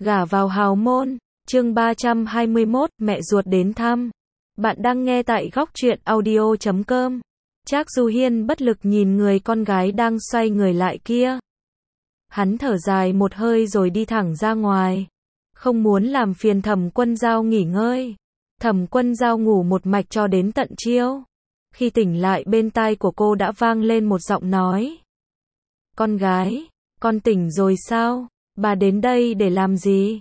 Gả vào hào môn, chương 321, mẹ ruột đến thăm. Bạn đang nghe tại góc truyện audio.com. Trác Du Hiên bất lực nhìn người con gái đang xoay người lại kia. Hắn thở dài một hơi rồi đi thẳng ra ngoài. Không muốn làm phiền Thẩm Quân Dao nghỉ ngơi. Thẩm Quân Dao ngủ một mạch cho đến tận chiều. Khi tỉnh lại bên tai của cô đã vang lên một giọng nói. Con gái, con tỉnh rồi sao? Bà đến đây để làm gì?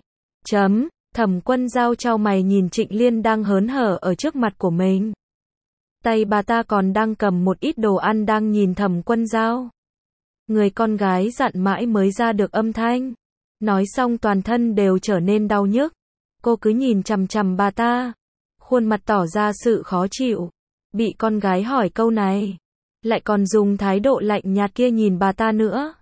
Thẩm Quân Dao chau mày nhìn Trịnh Liên đang hớn hở ở trước mặt của mình. Tay bà ta còn đang cầm một ít đồ ăn đang nhìn Thẩm Quân Dao. Người con gái dặn mãi mới ra được âm thanh. Nói xong toàn thân đều trở nên đau nhức. Cô cứ nhìn chằm chằm bà ta. Khuôn mặt tỏ ra sự khó chịu. Bị con gái hỏi câu này. Lại còn dùng thái độ lạnh nhạt kia nhìn bà ta nữa.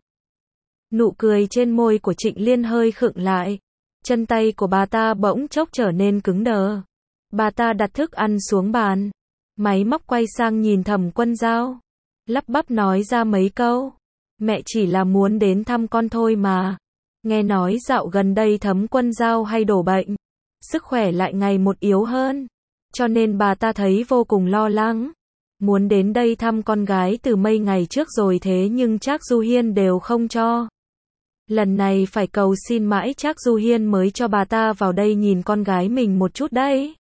Nụ cười trên môi của Trịnh Liên hơi khựng lại. Chân tay của bà ta bỗng chốc trở nên cứng đờ. Bà ta đặt thức ăn xuống bàn. Máy móc quay sang nhìn Thẩm Quân Dao. Lắp bắp nói ra mấy câu. Mẹ chỉ là muốn đến thăm con thôi mà. Nghe nói dạo gần đây Thẩm Quân Dao hay đổ bệnh. Sức khỏe lại ngày một yếu hơn. Cho nên bà ta thấy vô cùng lo lắng. Muốn đến đây thăm con gái từ mấy ngày trước rồi thế nhưng Trác Du Hiên đều không cho. Lần này phải cầu xin mãi Trác Du Hiên mới cho bà ta vào đây nhìn con gái mình một chút đấy.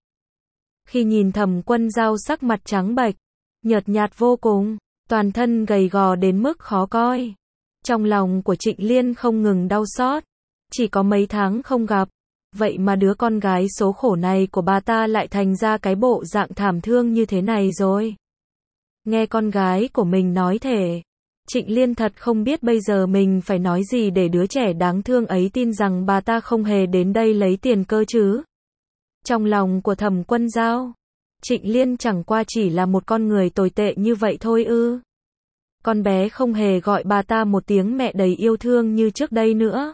Khi nhìn Thẩm Quân Dao sắc mặt trắng bệch, nhợt nhạt vô cùng, toàn thân gầy gò đến mức khó coi. Trong lòng của Trịnh Liên không ngừng đau xót. Chỉ có mấy tháng không gặp, vậy mà đứa con gái số khổ này của bà ta lại thành ra cái bộ dạng thảm thương như thế này rồi. Nghe con gái của mình nói thể, Trịnh Liên thật không biết bây giờ mình phải nói gì để đứa trẻ đáng thương ấy tin rằng bà ta không hề đến đây lấy tiền cơ chứ. Trong lòng của Thẩm Quân Dao, Trịnh Liên chẳng qua chỉ là một con người tồi tệ như vậy thôi ư. Con bé không hề gọi bà ta một tiếng mẹ đầy yêu thương như trước đây nữa.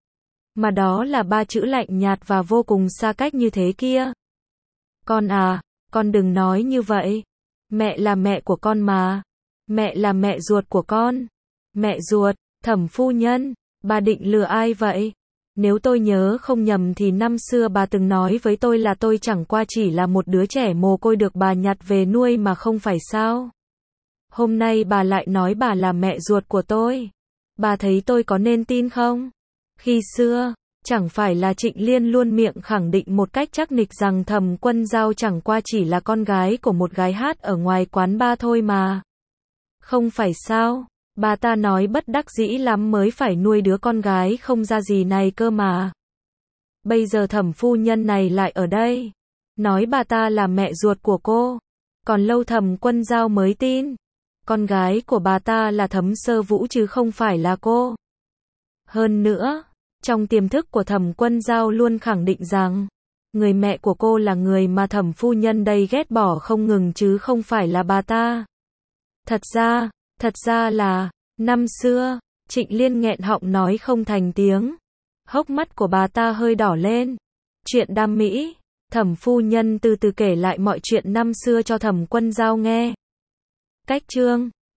Mà đó là ba chữ lạnh nhạt và vô cùng xa cách như thế kia. Con à, con đừng nói như vậy. Mẹ là mẹ của con mà. Mẹ là mẹ ruột của con. Mẹ ruột, Thẩm phu nhân, bà định lừa ai vậy? Nếu tôi nhớ không nhầm thì năm xưa bà từng nói với tôi là tôi chẳng qua chỉ là một đứa trẻ mồ côi được bà nhặt về nuôi mà không phải sao? Hôm nay bà lại nói bà là mẹ ruột của tôi. Bà thấy tôi có nên tin không? Khi xưa, chẳng phải là Trịnh Liên luôn miệng khẳng định một cách chắc nịch rằng Thẩm Quân Dao chẳng qua chỉ là con gái của một gái hát ở ngoài quán bar thôi mà. Không phải sao? Bà ta nói bất đắc dĩ lắm mới phải nuôi đứa con gái không ra gì này cơ mà. Bây giờ Thẩm phu nhân này lại ở đây. Nói bà ta là mẹ ruột của cô. Còn lâu Thẩm Quân Dao mới tin. Con gái của bà ta là Thẩm Sơ Vũ chứ không phải là cô. Hơn nữa, trong tiềm thức của Thẩm Quân Dao luôn khẳng định rằng, người mẹ của cô là người mà Thẩm phu nhân đây ghét bỏ không ngừng chứ không phải là bà ta. Thật ra là, năm xưa, Trịnh Liên nghẹn họng nói không thành tiếng. Hốc mắt của bà ta hơi đỏ lên. Chuyện đam mỹ, Thẩm phu nhân từ từ kể lại mọi chuyện năm xưa cho Thẩm Quân Dao nghe. Cách chương